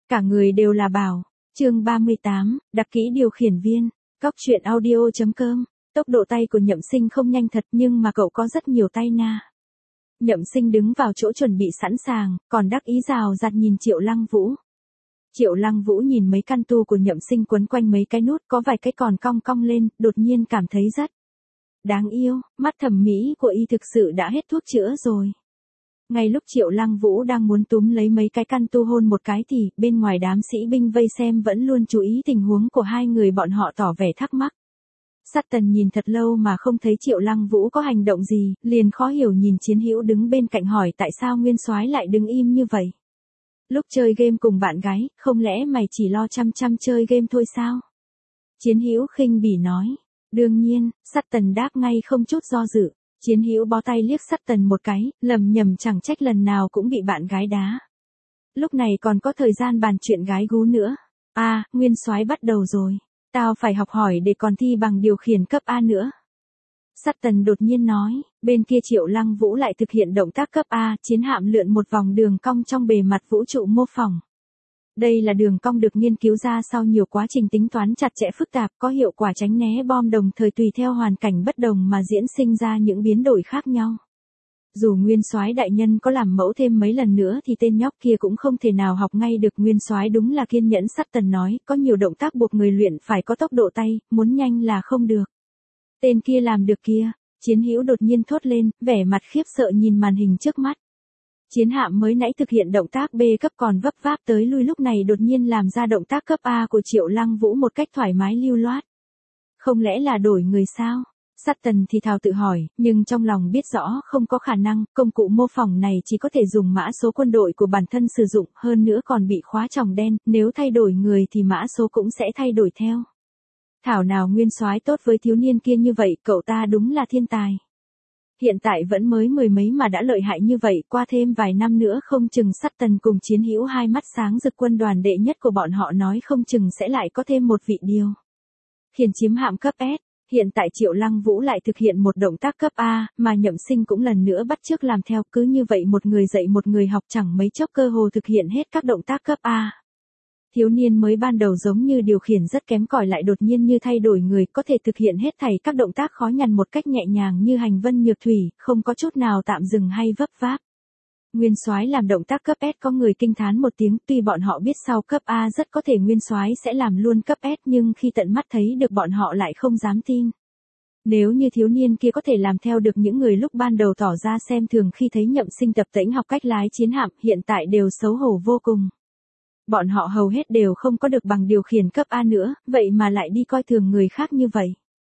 Cả người đều là bảo. Chương 38, đặc kỹ điều khiển viên. Cóc truyện audio.com. Tốc độ tay của Nhậm Sinh không nhanh thật nhưng mà cậu có rất nhiều tay na. Nhậm Sinh đứng vào chỗ chuẩn bị sẵn sàng, còn đắc ý rào rạt nhìn Triệu Lăng Vũ. Triệu Lăng Vũ nhìn mấy căn tu của Nhậm Sinh quấn quanh mấy cái nút có vài cái còn cong cong lên, đột nhiên cảm thấy rất đáng yêu, mắt thẩm mỹ của y thực sự đã hết thuốc chữa rồi. Ngay lúc Triệu Lăng Vũ đang muốn túm lấy mấy cái căn tu hôn một cái thì, bên ngoài đám sĩ binh vây xem vẫn luôn chú ý tình huống của hai người bọn họ tỏ vẻ thắc mắc. Sutton nhìn thật lâu mà không thấy Triệu Lăng Vũ có hành động gì, liền khó hiểu nhìn Chiến Hữu đứng bên cạnh hỏi tại sao Nguyên Soái lại đứng im như vậy. Lúc chơi game cùng bạn gái, không lẽ mày chỉ lo chăm chăm chơi game thôi sao? Chiến Hữu khinh bỉ nói. Đương nhiên, Sutton đáp ngay không chút do dự. Chiến Hữu bó tay liếc Sutton một cái, lầm nhầm chẳng trách lần nào cũng bị bạn gái đá. Lúc này còn có thời gian bàn chuyện gái gú nữa. Nguyên Soái bắt đầu rồi. Tao phải học hỏi để còn thi bằng điều khiển cấp A nữa. Sutton đột nhiên nói, bên kia Triệu Lăng Vũ lại thực hiện động tác cấp A, chiến hạm lượn một vòng đường cong trong bề mặt vũ trụ mô phỏng. Đây là đường cong được nghiên cứu ra sau nhiều quá trình tính toán chặt chẽ phức tạp, có hiệu quả tránh né bom đồng thời tùy theo hoàn cảnh bất đồng mà diễn sinh ra những biến đổi khác nhau. Dù Nguyên Soái đại nhân có làm mẫu thêm mấy lần nữa thì tên nhóc kia cũng không thể nào học ngay được. Nguyên Soái đúng là kiên nhẫn. Sutton nói, có nhiều động tác buộc người luyện phải có tốc độ tay, muốn nhanh là không được. Tên kia làm được kia. Chiến Hữu đột nhiên thốt lên, vẻ mặt khiếp sợ nhìn màn hình trước mắt. Chiến hạm mới nãy thực hiện động tác B cấp còn vấp váp tới lui lúc này đột nhiên làm ra động tác cấp A của Triệu Lăng Vũ một cách thoải mái lưu loát. Không lẽ là đổi người sao? Sutton thì thào tự hỏi, nhưng trong lòng biết rõ không có khả năng, công cụ mô phỏng này chỉ có thể dùng mã số quân đội của bản thân sử dụng, hơn nữa còn bị khóa tròng đen, nếu thay đổi người thì mã số cũng sẽ thay đổi theo. Thảo nào Nguyên Soái tốt với thiếu niên kia như vậy, cậu ta đúng là thiên tài. Hiện tại vẫn mới mười mấy mà đã lợi hại như vậy, qua thêm vài năm nữa không chừng Sutton cùng Chiến Hữu hai mắt sáng rực quân đoàn đệ nhất của bọn họ nói không chừng sẽ lại có thêm một vị điều khiển chiếm hạm cấp S. Hiện tại Triệu Lăng Vũ lại thực hiện một động tác cấp A, mà Nhậm Sinh cũng lần nữa bắt chước làm theo, cứ như vậy một người dạy một người học chẳng mấy chốc cơ hồ thực hiện hết các động tác cấp A. Thiếu niên mới ban đầu giống như điều khiển rất kém cỏi lại đột nhiên như thay đổi người, có thể thực hiện hết thảy các động tác khó nhằn một cách nhẹ nhàng như hành vân nhược thủy, không có chút nào tạm dừng hay vấp váp. Nguyên Soái làm động tác cấp S có người kinh thán một tiếng, tuy bọn họ biết sau cấp A rất có thể Nguyên Soái sẽ làm luôn cấp S nhưng khi tận mắt thấy được bọn họ lại không dám tin. Nếu như thiếu niên kia có thể làm theo được những người lúc ban đầu tỏ ra xem thường khi thấy Nhậm Sinh tập tễnh học cách lái chiến hạm, hiện tại đều xấu hổ vô cùng. Bọn họ hầu hết đều không có được bằng điều khiển cấp A nữa, vậy mà lại đi coi thường người khác như vậy.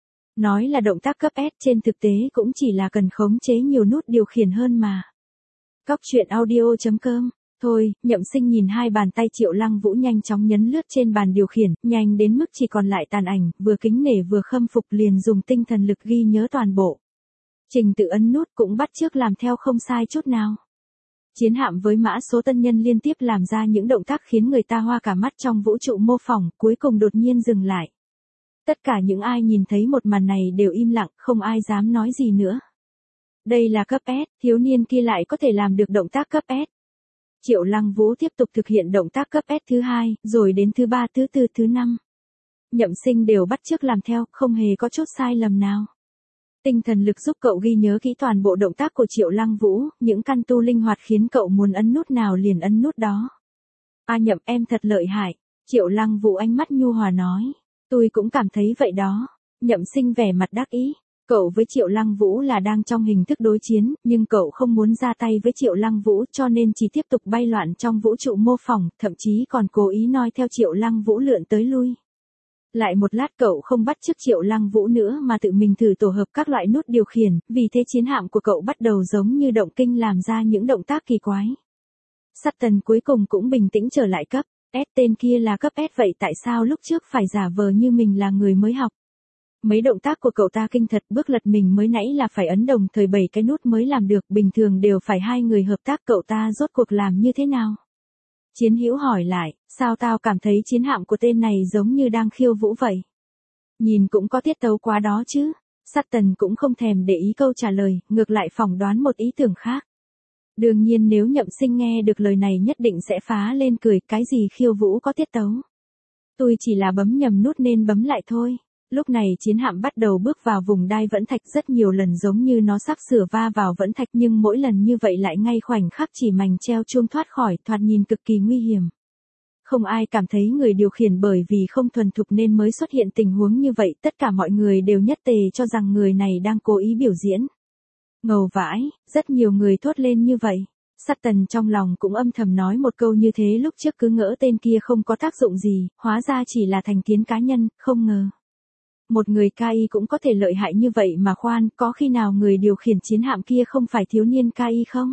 Nói là động tác cấp S trên thực tế cũng chỉ là cần khống chế nhiều nút điều khiển hơn mà. Cóc truyện audio.com. Thôi, Nhậm Sinh nhìn hai bàn tay Triệu Lăng Vũ nhanh chóng nhấn lướt trên bàn điều khiển, nhanh đến mức chỉ còn lại tàn ảnh, vừa kính nể vừa khâm phục liền dùng tinh thần lực ghi nhớ toàn bộ. Trình tự ấn nút cũng bắt chước làm theo không sai chút nào. Chiến hạm với mã số tân nhân liên tiếp làm ra những động tác khiến người ta hoa cả mắt trong vũ trụ mô phỏng, cuối cùng đột nhiên dừng lại. Tất cả những ai nhìn thấy một màn này đều im lặng, không ai dám nói gì nữa. Đây là cấp S, thiếu niên kia lại có thể làm được động tác cấp S. Triệu Lăng Vũ tiếp tục thực hiện động tác cấp S thứ hai, rồi đến thứ ba, thứ tư, thứ năm. Nhậm Sinh đều bắt chước làm theo, không hề có chút sai lầm nào. Tinh thần lực giúp cậu ghi nhớ kỹ toàn bộ động tác của Triệu Lăng Vũ, những căn tu linh hoạt khiến cậu muốn ấn nút nào liền ấn nút đó. Nhậm em thật lợi hại. Triệu Lăng Vũ ánh mắt nhu hòa nói. Tôi cũng cảm thấy vậy đó. Nhậm Sinh vẻ mặt đắc ý. Cậu với Triệu Lăng Vũ là đang trong hình thức đối chiến, nhưng cậu không muốn ra tay với Triệu Lăng Vũ cho nên chỉ tiếp tục bay loạn trong vũ trụ mô phỏng, thậm chí còn cố ý noi theo Triệu Lăng Vũ lượn tới lui. Lại một lát cậu không bắt chước Triệu Lăng Vũ nữa mà tự mình thử tổ hợp các loại nút điều khiển, vì thế chiến hạm của cậu bắt đầu giống như động kinh làm ra những động tác kỳ quái. Sutton cuối cùng cũng bình tĩnh trở lại cấp S, tên kia là cấp S vậy tại sao lúc trước phải giả vờ như mình là người mới học? Mấy động tác của cậu ta kinh thật, bước lật mình mới nãy là phải ấn đồng thời 7 cái nút mới làm được, bình thường đều phải hai người hợp tác, cậu ta rốt cuộc làm như thế nào? Chiến Hữu hỏi lại, sao tao cảm thấy chiến hạm của tên này giống như đang khiêu vũ vậy? Nhìn cũng có tiết tấu quá đó chứ. Sutton cũng không thèm để ý câu trả lời, ngược lại phỏng đoán một ý tưởng khác. Đương nhiên nếu Nhậm Sinh nghe được lời này nhất định sẽ phá lên cười, cái gì khiêu vũ có tiết tấu. Tôi chỉ là bấm nhầm nút nên bấm lại thôi. Lúc này chiến hạm bắt đầu bước vào vùng đai vẫn thạch, rất nhiều lần giống như nó sắp sửa va vào vẫn thạch, nhưng mỗi lần như vậy lại ngay khoảnh khắc chỉ mảnh treo chuông thoát khỏi, thoạt nhìn cực kỳ nguy hiểm. Không ai cảm thấy người điều khiển bởi vì không thuần thục nên mới xuất hiện tình huống như vậy, tất cả mọi người đều nhất tề cho rằng người này đang cố ý biểu diễn. Ngầu vãi, rất nhiều người thốt lên như vậy. Sutton trong lòng cũng âm thầm nói một câu như thế, lúc trước cứ ngỡ tên kia không có tác dụng gì, hóa ra chỉ là thành kiến cá nhân, không ngờ. Một người KI cũng có thể lợi hại như vậy mà khoan, có khi nào người điều khiển chiến hạm kia không phải thiếu niên KI không?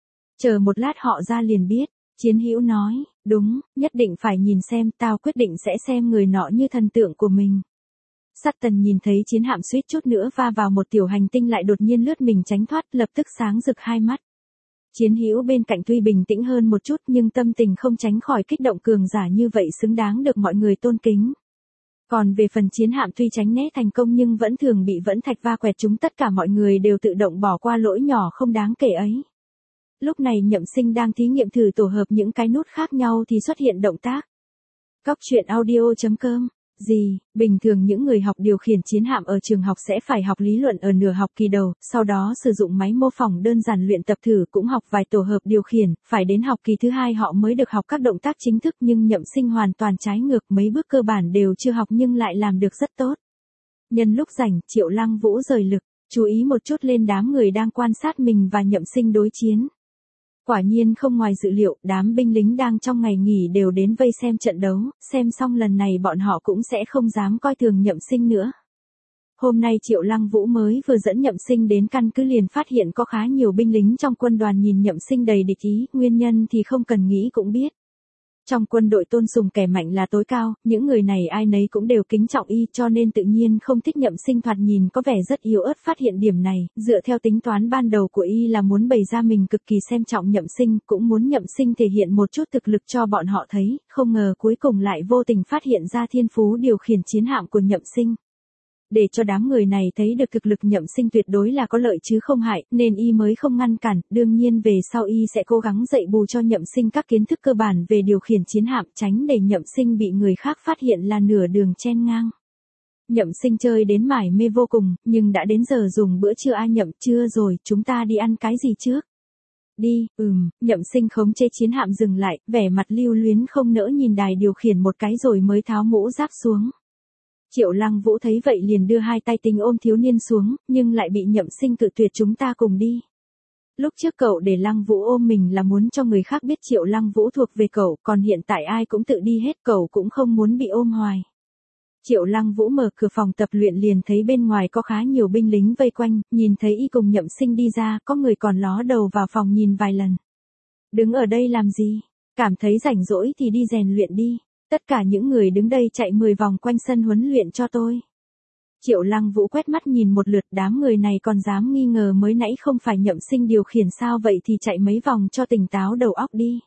Chờ một lát họ ra liền biết. Chiến hữu nói, đúng, nhất định phải nhìn xem, tao quyết định sẽ xem người nọ như thần tượng của mình. Sutton nhìn thấy chiến hạm suýt chút nữa va vào một tiểu hành tinh lại đột nhiên lướt mình tránh thoát, lập tức sáng rực hai mắt. Chiến hữu bên cạnh tuy bình tĩnh hơn một chút nhưng tâm tình không tránh khỏi kích động, cường giả như vậy xứng đáng được mọi người tôn kính. Còn về phần chiến hạm tuy tránh né thành công nhưng vẫn thường bị vẫn thạch va quẹt chúng, tất cả mọi người đều tự động bỏ qua lỗi nhỏ không đáng kể ấy. Lúc này Nhậm Sinh đang thí nghiệm thử tổ hợp những cái nút khác nhau thì xuất hiện động tác. Cóc truyện audio.com. Gì, bình thường những người học điều khiển chiến hạm ở trường học sẽ phải học lý luận ở nửa học kỳ đầu, sau đó sử dụng máy mô phỏng đơn giản luyện tập thử, cũng học vài tổ hợp điều khiển, phải đến học kỳ thứ 2 họ mới được học các động tác chính thức, nhưng Nhậm Sinh hoàn toàn trái ngược, mấy bước cơ bản đều chưa học nhưng lại làm được rất tốt. Nhân lúc rảnh, Triệu Lăng Vũ rời lực, chú ý một chút lên đám người đang quan sát mình và Nhậm Sinh đối chiến. Quả nhiên không ngoài dự liệu, đám binh lính đang trong ngày nghỉ đều đến vây xem trận đấu, xem xong lần này bọn họ cũng sẽ không dám coi thường Nhậm Sinh nữa. Hôm nay Triệu Lăng Vũ mới vừa dẫn Nhậm Sinh đến căn cứ liền phát hiện có khá nhiều binh lính trong quân đoàn nhìn Nhậm Sinh đầy địch ý, nguyên nhân thì không cần nghĩ cũng biết. Trong quân đội tôn sùng kẻ mạnh là tối cao, những người này ai nấy cũng đều kính trọng y, cho nên tự nhiên không thích Nhậm Sinh thoạt nhìn có vẻ rất yếu ớt. Phát hiện điểm này, dựa theo tính toán ban đầu của y là muốn bày ra mình cực kỳ xem trọng Nhậm Sinh, cũng muốn Nhậm Sinh thể hiện một chút thực lực cho bọn họ thấy, không ngờ cuối cùng lại vô tình phát hiện ra thiên phú điều khiển chiến hạm của Nhậm Sinh. Để cho đám người này thấy được thực lực Nhậm Sinh tuyệt đối là có lợi chứ không hại, nên y mới không ngăn cản, đương nhiên về sau y sẽ cố gắng dạy bù cho Nhậm Sinh các kiến thức cơ bản về điều khiển chiến hạm, tránh để Nhậm Sinh bị người khác phát hiện là nửa đường chen ngang. Nhậm Sinh chơi đến mải mê vô cùng, nhưng đã đến giờ dùng bữa trưa. Nhậm, trưa rồi, chúng ta đi ăn cái gì trước? Đi, Nhậm Sinh khống chế chiến hạm dừng lại, vẻ mặt lưu luyến không nỡ nhìn đài điều khiển một cái rồi mới tháo mũ giáp xuống. Triệu Lăng Vũ thấy vậy liền đưa hai tay tính ôm thiếu niên xuống, nhưng lại bị Nhậm Sinh cự tuyệt, chúng ta cùng đi. Lúc trước cậu để Lăng Vũ ôm mình là muốn cho người khác biết Triệu Lăng Vũ thuộc về cậu, còn hiện tại ai cũng tự đi hết, cậu cũng không muốn bị ôm hoài. Triệu Lăng Vũ mở cửa phòng tập luyện liền thấy bên ngoài có khá nhiều binh lính vây quanh, nhìn thấy y cùng Nhậm Sinh đi ra, có người còn ló đầu vào phòng nhìn vài lần. Đứng ở đây làm gì? Cảm thấy rảnh rỗi thì đi rèn luyện đi. Tất cả những người đứng đây chạy 10 vòng quanh sân huấn luyện cho tôi. Triệu Lăng Vũ quét mắt nhìn một lượt, đám người này còn dám nghi ngờ mới nãy không phải Nhậm Sinh điều khiển sao, vậy thì chạy mấy vòng cho tỉnh táo đầu óc đi.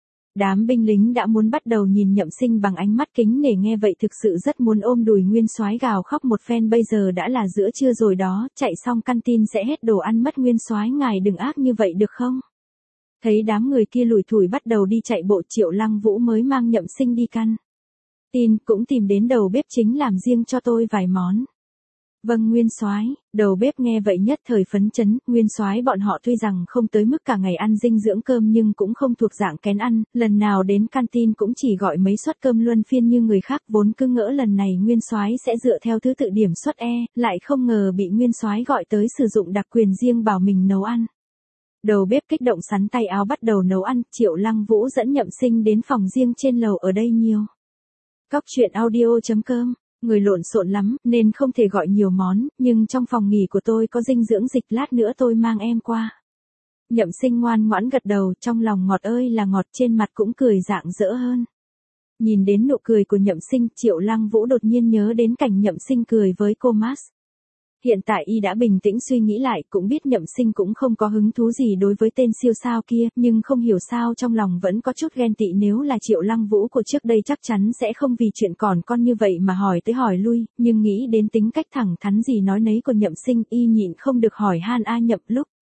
Đám binh lính đã muốn bắt đầu nhìn Nhậm Sinh bằng ánh mắt kính nể, nghe vậy thực sự rất muốn ôm đùi Nguyên Soái gào khóc một phen. Bây giờ đã là giữa trưa rồi đó, chạy xong canteen sẽ hết đồ ăn mất. Nguyên Soái ngài đừng ác như vậy được không? Thấy đám người kia lủi thủi bắt đầu đi chạy bộ, Triệu Lăng Vũ mới mang Nhậm Sinh đi căn tin, cũng tìm đến đầu bếp chính làm riêng cho tôi vài món. Vâng Nguyên Soái. Đầu bếp nghe vậy nhất thời phấn chấn. Nguyên Soái bọn họ tuy rằng không tới mức cả ngày ăn dinh dưỡng cơm nhưng cũng không thuộc dạng kén ăn, lần nào đến canteen cũng chỉ gọi mấy suất cơm luân phiên như người khác, vốn cứ ngỡ lần này Nguyên Soái sẽ dựa theo thứ tự điểm suất lại không ngờ bị Nguyên Soái gọi tới sử dụng đặc quyền riêng bảo mình nấu ăn. Đầu bếp kích động sắn tay áo bắt đầu nấu ăn. Triệu Lăng Vũ dẫn Nhậm Sinh đến phòng riêng trên lầu, ở đây nhiều. Cóc truyện audio.com. Người lộn xộn lắm, nên không thể gọi nhiều món, nhưng trong phòng nghỉ của tôi có dinh dưỡng dịch, lát nữa tôi mang em qua. Nhậm Sinh ngoan ngoãn gật đầu, trong lòng ngọt ơi là ngọt, trên mặt cũng cười rạng rỡ hơn. Nhìn đến nụ cười của Nhậm Sinh, Triệu Lăng Vũ đột nhiên nhớ đến cảnh Nhậm Sinh cười với cô Max. Hiện tại y đã bình tĩnh suy nghĩ lại, cũng biết Nhậm Sinh cũng không có hứng thú gì đối với tên siêu sao kia, nhưng không hiểu sao trong lòng vẫn có chút ghen tị. Nếu là Triệu Lăng Vũ của trước đây chắc chắn sẽ không vì chuyện còn con như vậy mà hỏi tới hỏi lui, nhưng nghĩ đến tính cách thẳng thắn gì nói nấy của Nhậm Sinh, y nhịn không được hỏi han. Nhậm, lúc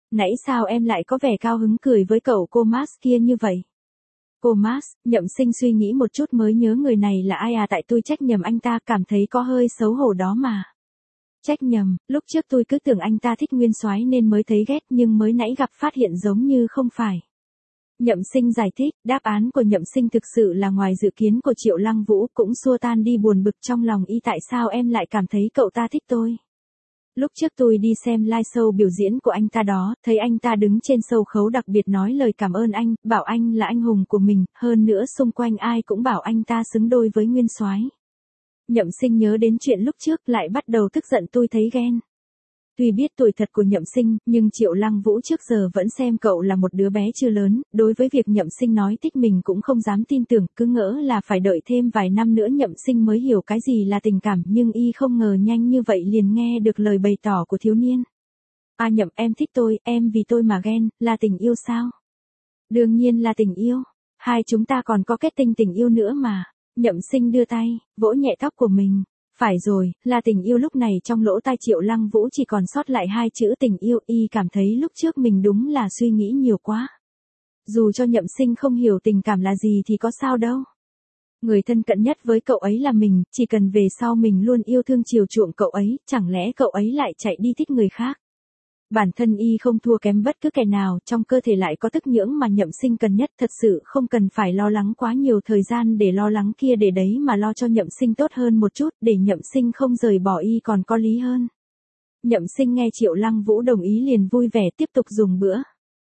Nãy sao em lại có vẻ cao hứng cười với cậu cô Max kia như vậy? Cô Max, Nhậm Sinh suy nghĩ một chút mới nhớ người này là ai à, tại tôi trách nhầm anh ta, cảm thấy có hơi xấu hổ đó mà. Trách nhầm, lúc trước tôi cứ tưởng anh ta thích Nguyên Soái nên mới thấy ghét, nhưng mới nãy gặp phát hiện giống như không phải. Nhậm Sinh giải thích, đáp án của Nhậm Sinh thực sự là ngoài dự kiến của Triệu Lăng Vũ, cũng xua tan đi buồn bực trong lòng y. Tại sao em lại cảm thấy cậu ta thích tôi? Lúc trước tôi đi xem live show biểu diễn của anh ta đó, thấy anh ta đứng trên sân khấu đặc biệt nói lời cảm ơn anh, bảo anh là anh hùng của mình, hơn nữa xung quanh ai cũng bảo anh ta xứng đôi với Nguyên Soái. Nhậm Sinh nhớ đến chuyện lúc trước lại bắt đầu tức giận, tôi thấy ghen. Tuy biết tuổi thật của Nhậm Sinh, nhưng Triệu Lăng Vũ trước giờ vẫn xem cậu là một đứa bé chưa lớn, đối với việc Nhậm Sinh nói thích mình cũng không dám tin tưởng, cứ ngỡ là phải đợi thêm vài năm nữa Nhậm Sinh mới hiểu cái gì là tình cảm, nhưng y không ngờ nhanh như vậy liền nghe được lời bày tỏ của thiếu niên. À Nhậm, em thích tôi, em vì tôi mà ghen, là tình yêu sao? Đương nhiên là tình yêu, hai chúng ta còn có kết tinh tình yêu nữa mà. Nhậm Sinh đưa tay, vỗ nhẹ tóc của mình. Phải rồi, là tình yêu. Lúc này trong lỗ tai Triệu Lăng Vũ chỉ còn sót lại hai chữ tình yêu, y cảm thấy lúc trước mình đúng là suy nghĩ nhiều quá. Dù cho Nhậm Sinh không hiểu tình cảm là gì thì có sao đâu. Người thân cận nhất với cậu ấy là mình, chỉ cần về sau mình luôn yêu thương chiều chuộng cậu ấy, chẳng lẽ cậu ấy lại chạy đi thích người khác? Bản thân y không thua kém bất cứ kẻ nào, trong cơ thể lại có tức nhưỡng mà Nhậm Sinh cần nhất, thật sự không cần phải lo lắng quá nhiều thời gian để lo lắng kia để đấy mà lo cho Nhậm Sinh tốt hơn một chút, để Nhậm Sinh không rời bỏ y còn có lý hơn. Nhậm Sinh nghe Triệu Lăng Vũ đồng ý liền vui vẻ tiếp tục dùng bữa.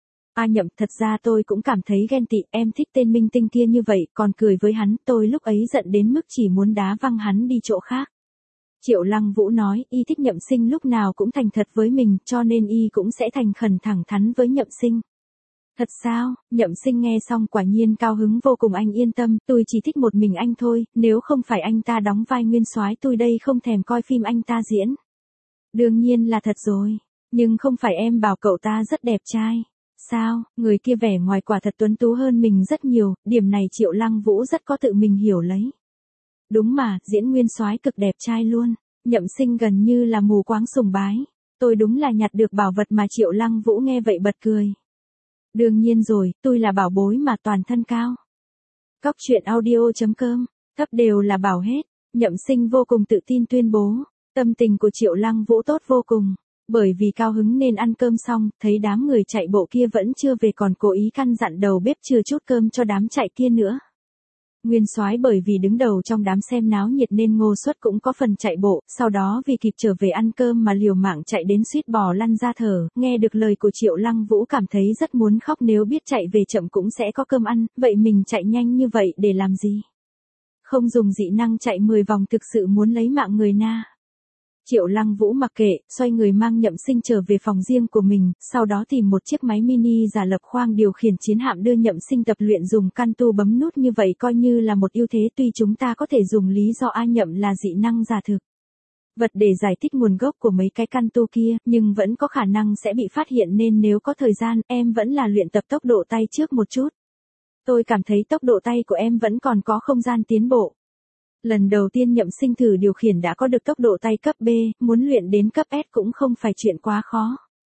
À Nhậm, thật ra tôi cũng cảm thấy ghen tị, em thích tên minh tinh kia như vậy, còn cười với hắn, tôi lúc ấy giận đến mức chỉ muốn đá văng hắn đi chỗ khác. Triệu Lăng Vũ nói, y thích Nhậm Sinh lúc nào cũng thành thật với mình, cho nên y cũng sẽ thành khẩn thẳng thắn với Nhậm Sinh. Thật sao? Nhậm Sinh nghe xong quả nhiên cao hứng vô cùng, anh yên tâm, tôi chỉ thích một mình anh thôi, nếu không phải anh ta đóng vai Nguyên Soái tôi đây không thèm coi phim anh ta diễn. Đương nhiên là thật rồi, nhưng không phải em bảo cậu ta rất đẹp trai. Sao, người kia vẻ ngoài quả thật tuấn tú hơn mình rất nhiều, điểm này Triệu Lăng Vũ rất có tự mình hiểu lấy. Đúng mà, diễn Nguyên Soái cực đẹp trai luôn. Nhậm Sinh gần như là mù quáng sùng bái. Tôi đúng là nhặt được bảo vật mà. Triệu Lăng Vũ nghe vậy bật cười. Đương nhiên rồi, tôi là bảo bối mà, toàn thân cao. Cóc truyện audio.com, thấp đều là bảo hết. Nhậm Sinh vô cùng tự tin tuyên bố. Tâm tình của Triệu Lăng Vũ tốt vô cùng. Bởi vì cao hứng nên ăn cơm xong, thấy đám người chạy bộ kia vẫn chưa về còn cố ý căn dặn đầu bếp chừa chút cơm cho đám chạy kia nữa. Nguyên Soái bởi vì đứng đầu trong đám xem náo nhiệt nên Ngô Suất cũng có phần chạy bộ, sau đó vì kịp trở về ăn cơm mà liều mạng chạy đến suýt bò lăn ra thở, nghe được lời của Triệu Lăng Vũ cảm thấy rất muốn khóc, nếu biết chạy về chậm cũng sẽ có cơm ăn, vậy mình chạy nhanh như vậy để làm gì? Không dùng dị năng chạy 10 vòng thực sự muốn lấy mạng người na. Triệu Lăng Vũ mặc kệ, xoay người mang Nhậm Sinh trở về phòng riêng của mình, sau đó tìm một chiếc máy mini giả lập khoang điều khiển chiến hạm đưa Nhậm Sinh tập luyện dùng căn tu bấm nút, như vậy coi như là một ưu thế. Tuy chúng ta có thể dùng lý do A Nhậm là dị năng giả thực vật để giải thích nguồn gốc của mấy cái căn tu kia, nhưng vẫn có khả năng sẽ bị phát hiện nên nếu có thời gian, em vẫn là luyện tập tốc độ tay trước một chút. Tôi cảm thấy tốc độ tay của em vẫn còn có không gian tiến bộ. Lần đầu tiên Nhậm Sinh thử điều khiển đã có được tốc độ tay cấp B, muốn luyện đến cấp S cũng không phải chuyện quá khó.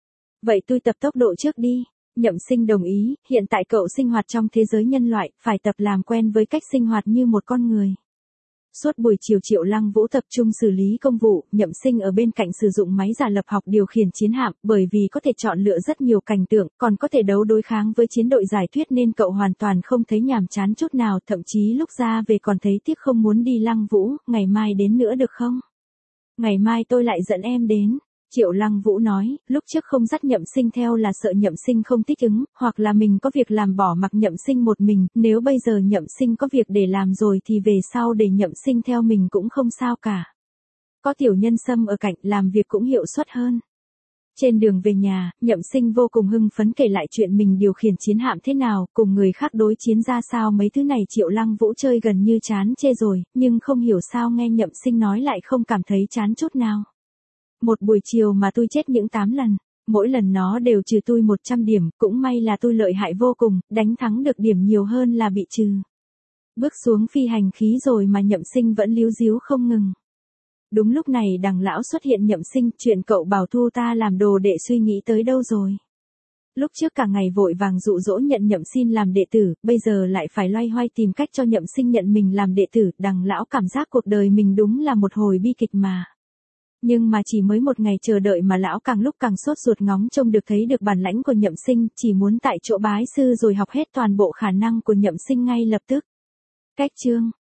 Vậy tôi tập tốc độ trước đi. Nhậm Sinh đồng ý, hiện tại cậu sinh hoạt trong thế giới nhân loại, phải tập làm quen với cách sinh hoạt như một con người. Suốt buổi chiều Triệu Lăng Vũ tập trung xử lý công vụ, Nhậm Sinh ở bên cạnh sử dụng máy giả lập học điều khiển chiến hạm, bởi vì có thể chọn lựa rất nhiều cảnh tượng, còn có thể đấu đối kháng với chiến đội giải thuyết nên cậu hoàn toàn không thấy nhàm chán chút nào, thậm chí lúc ra về còn thấy tiếc không muốn đi. Lăng Vũ, ngày mai đến nữa được không? Ngày mai tôi lại dẫn em đến. Triệu Lăng Vũ nói, lúc trước không dắt Nhậm Sinh theo là sợ Nhậm Sinh không thích ứng, hoặc là mình có việc làm bỏ mặc Nhậm Sinh một mình, nếu bây giờ Nhậm Sinh có việc để làm rồi thì về sau để Nhậm Sinh theo mình cũng không sao cả. Có Tiểu Nhân Sâm ở cạnh làm việc cũng hiệu suất hơn. Trên đường về nhà, Nhậm Sinh vô cùng hưng phấn kể lại chuyện mình điều khiển chiến hạm thế nào, cùng người khác đối chiến ra sao. Mấy thứ này Triệu Lăng Vũ chơi gần như chán chê rồi, nhưng không hiểu sao nghe Nhậm Sinh nói lại không cảm thấy chán chút nào. Một buổi chiều mà tôi chết những 8 lần, mỗi lần nó đều trừ tôi 100 điểm, cũng may là tôi lợi hại vô cùng, đánh thắng được điểm nhiều hơn là bị trừ. Bước xuống phi hành khí rồi mà Nhậm Sinh vẫn líu díu không ngừng. Đúng lúc này Đằng lão xuất hiện. Nhậm Sinh, chuyện cậu bảo thu ta làm đồ đệ suy nghĩ tới đâu rồi? Lúc trước cả ngày vội vàng dụ dỗ nhận Nhậm Xin làm đệ tử, bây giờ lại phải loay hoay tìm cách cho Nhậm Sinh nhận mình làm đệ tử, đằng lão cảm giác cuộc đời mình đúng là một hồi bi kịch mà. Nhưng mà chỉ mới một ngày chờ đợi mà lão càng lúc càng sốt ruột ngóng trông được thấy được bản lãnh của Nhậm Sinh, chỉ muốn tại chỗ bái sư rồi học hết toàn bộ khả năng của Nhậm Sinh ngay lập tức. Cách chương